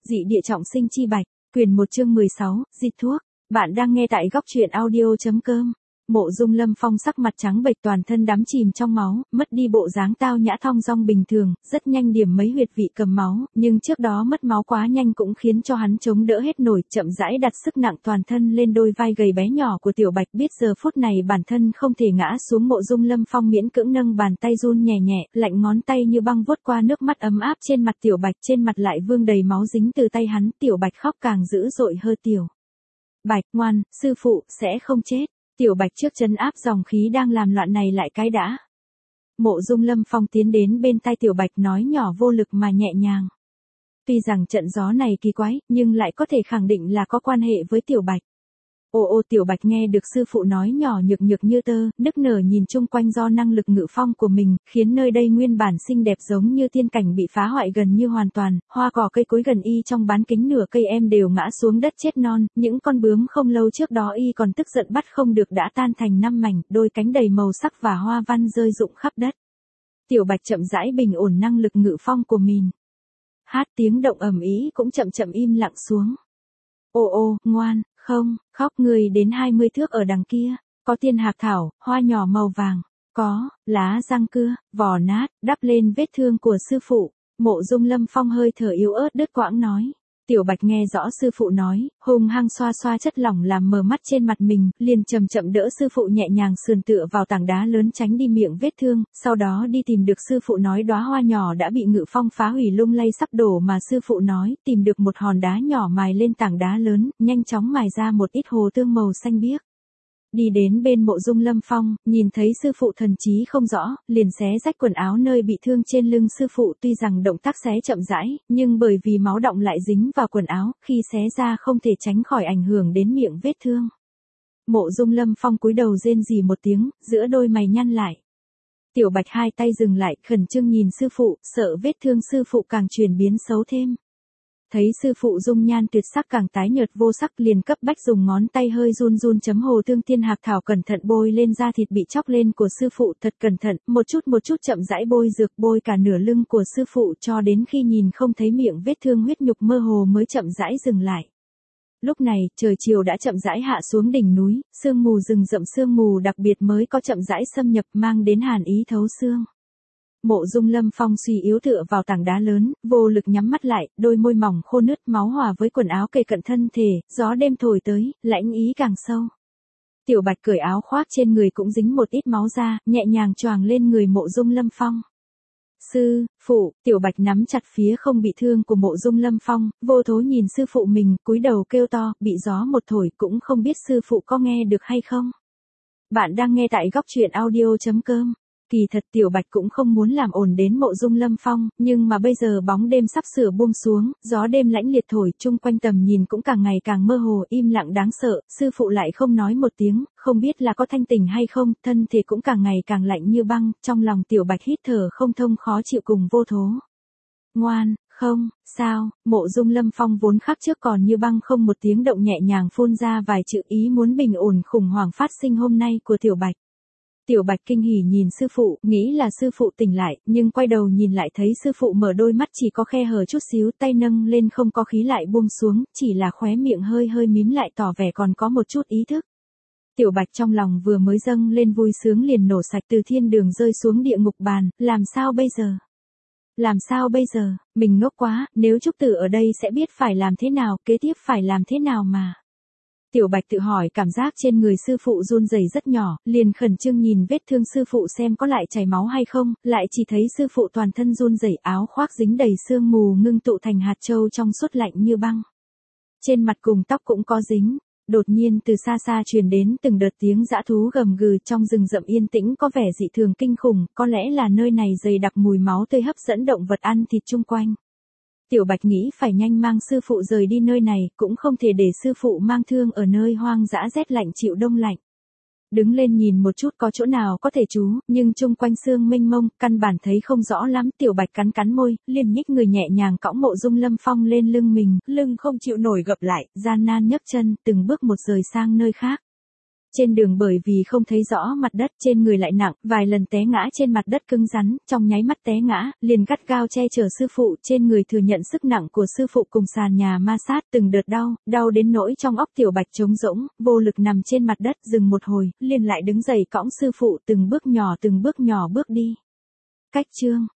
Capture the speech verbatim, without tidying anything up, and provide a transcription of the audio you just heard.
Dị địa trọng sinh chi bạch, quyền một chương mười sáu, dịch thuốc. Bạn đang nghe tại góc truyện audio.com. Mộ Dung Lâm Phong sắc mặt trắng bệch, toàn thân đắm chìm trong máu, mất đi bộ dáng tao nhã thong dong bình thường, rất nhanh điểm mấy huyệt vị cầm máu, nhưng trước đó mất máu quá nhanh cũng khiến cho hắn chống đỡ hết nổi, chậm rãi đặt sức nặng toàn thân lên đôi vai gầy bé nhỏ của Tiểu Bạch, biết giờ phút này bản thân không thể ngã xuống. Mộ Dung Lâm Phong miễn cưỡng nâng bàn tay run nhẹ nhẹ, lạnh ngón tay như băng vuốt qua nước mắt ấm áp trên mặt Tiểu Bạch, trên mặt lại vương đầy máu dính từ tay hắn. Tiểu Bạch khóc càng dữ dội hơn. Tiểu Bạch, ngoan, sư phụ sẽ không chết. Tiểu Bạch trước trấn áp dòng khí đang làm loạn này lại cái đã. Mộ Dung Lâm Phong tiến đến bên tai Tiểu Bạch nói nhỏ vô lực mà nhẹ nhàng. Tuy rằng trận gió này kỳ quái, nhưng lại có thể khẳng định là có quan hệ với Tiểu Bạch. Ô ô Tiểu Bạch nghe được sư phụ nói nhỏ nhược nhược như tơ, nức nở nhìn chung quanh do năng lực ngự phong của mình, khiến nơi đây nguyên bản xinh đẹp giống như tiên cảnh bị phá hoại gần như hoàn toàn, hoa cỏ cây cối gần y trong bán kính nửa cây em đều ngã xuống đất chết non, những con bướm không lâu trước đó y còn tức giận bắt không được đã tan thành năm mảnh, đôi cánh đầy màu sắc và hoa văn rơi rụng khắp đất. Tiểu Bạch chậm rãi bình ổn năng lực ngự phong của mình. Hát tiếng động ầm ĩ cũng chậm chậm im lặng xuống. Ô ô, ngoan, không, khóc, người đến hai mươi thước ở đằng kia, có tiên hạc thảo, hoa nhỏ màu vàng, có, lá răng cưa, vỏ nát, đắp lên vết thương của sư phụ. Mộ Dung Lâm Phong hơi thở yếu ớt đứt quãng nói. Tiểu Bạch nghe rõ sư phụ nói, hung hăng xoa xoa chất lỏng làm mờ mắt trên mặt mình, liền chậm chậm đỡ sư phụ nhẹ nhàng sườn tựa vào tảng đá lớn tránh đi miệng vết thương, sau đó đi tìm được sư phụ nói đóa hoa nhỏ đã bị ngự phong phá hủy lung lay sắp đổ mà sư phụ nói, tìm được một hòn đá nhỏ mài lên tảng đá lớn, nhanh chóng mài ra một ít hồ tương màu xanh biếc. Đi đến bên Mộ Dung Lâm Phong, nhìn thấy sư phụ thần trí không rõ, liền xé rách quần áo nơi bị thương trên lưng sư phụ, tuy rằng động tác xé chậm rãi, nhưng bởi vì máu đọng lại dính vào quần áo, khi xé ra không thể tránh khỏi ảnh hưởng đến miệng vết thương. Mộ Dung Lâm Phong cúi đầu rên rỉ một tiếng, giữa đôi mày nhăn lại. Tiểu Bạch hai tay dừng lại, khẩn trương nhìn sư phụ, sợ vết thương sư phụ càng chuyển biến xấu thêm. Thấy sư phụ dung nhan tuyệt sắc càng tái nhợt vô sắc, liền cấp bách dùng ngón tay hơi run run chấm hồ tương tiên hạc thảo cẩn thận bôi lên da thịt bị chóc lên của sư phụ, thật cẩn thận, một chút một chút chậm rãi bôi dược, bôi cả nửa lưng của sư phụ cho đến khi nhìn không thấy miệng vết thương huyết nhục mơ hồ mới chậm rãi dừng lại. Lúc này, trời chiều đã chậm rãi hạ xuống đỉnh núi, sương mù rừng rậm sương mù đặc biệt mới có chậm rãi xâm nhập mang đến hàn ý thấu xương. Mộ Dung Lâm Phong suy yếu tựa vào tảng đá lớn, vô lực nhắm mắt lại, đôi môi mỏng khô nứt, máu hòa với quần áo kề cận thân thể, gió đêm thổi tới, lãnh ý càng sâu. Tiểu Bạch cởi áo khoác trên người cũng dính một ít máu ra, nhẹ nhàng choàng lên người Mộ Dung Lâm Phong. Sư phụ, Tiểu Bạch nắm chặt phía không bị thương của Mộ Dung Lâm Phong, vô thố nhìn sư phụ mình, cúi đầu kêu to, bị gió một thổi cũng không biết sư phụ có nghe được hay không. Bạn đang nghe tại góc truyện audio.com. Kỳ thật Tiểu Bạch cũng không muốn làm ổn đến Mộ Dung Lâm Phong, nhưng mà bây giờ bóng đêm sắp sửa buông xuống, gió đêm lãnh liệt thổi, chung quanh tầm nhìn cũng càng ngày càng mơ hồ, im lặng đáng sợ, sư phụ lại không nói một tiếng, không biết là có thanh tỉnh hay không, thân thể cũng càng ngày càng lạnh như băng, trong lòng Tiểu Bạch hít thở không thông khó chịu cùng vô thố. Ngoan, không, sao, Mộ Dung Lâm Phong vốn khắc trước còn như băng không một tiếng động nhẹ nhàng phun ra vài chữ ý muốn bình ổn khủng hoảng phát sinh hôm nay của Tiểu Bạch. Tiểu Bạch kinh hỉ nhìn sư phụ, nghĩ là sư phụ tỉnh lại, nhưng quay đầu nhìn lại thấy sư phụ mở đôi mắt chỉ có khe hở chút xíu, tay nâng lên không có khí lại buông xuống, chỉ là khóe miệng hơi hơi mím lại tỏ vẻ còn có một chút ý thức. Tiểu Bạch trong lòng vừa mới dâng lên vui sướng liền nổ sạch, từ thiên đường rơi xuống địa ngục bàn, làm sao bây giờ? Làm sao bây giờ, mình ngốc quá, nếu Trúc Tử ở đây sẽ biết phải làm thế nào, kế tiếp phải làm thế nào mà. Tiểu Bạch tự hỏi, cảm giác trên người sư phụ run rẩy rất nhỏ, liền khẩn trương nhìn vết thương sư phụ xem có lại chảy máu hay không, lại chỉ thấy sư phụ toàn thân run rẩy, áo khoác dính đầy sương mù ngưng tụ thành hạt châu trong suốt lạnh như băng. Trên mặt cùng tóc cũng có dính. Đột nhiên từ xa xa truyền đến từng đợt tiếng dã thú gầm gừ, trong rừng rậm yên tĩnh có vẻ dị thường kinh khủng, có lẽ là nơi này dày đặc mùi máu tươi hấp dẫn động vật ăn thịt chung quanh. Tiểu Bạch nghĩ phải nhanh mang sư phụ rời đi nơi này, cũng không thể để sư phụ mang thương ở nơi hoang dã rét lạnh chịu đông lạnh. Đứng lên nhìn một chút có chỗ nào có thể trú, nhưng chung quanh sương mênh mông, căn bản thấy không rõ lắm. Tiểu Bạch cắn cắn môi, liền nhích người nhẹ nhàng cõng Mộ Dung Lâm Phong lên lưng mình, lưng không chịu nổi gập lại, gian nan nhấc chân, từng bước một rời sang nơi khác. Trên đường bởi vì không thấy rõ mặt đất, trên người lại nặng, vài lần té ngã trên mặt đất cứng rắn, trong nháy mắt té ngã, liền gắt gao che chở sư phụ, trên người thừa nhận sức nặng của sư phụ cùng sàn nhà ma sát, từng đợt đau, đau đến nỗi trong óc Tiểu Bạch trống rỗng, vô lực nằm trên mặt đất, dừng một hồi, liền lại đứng dậy cõng sư phụ từng bước nhỏ từng bước nhỏ bước đi. Cách chương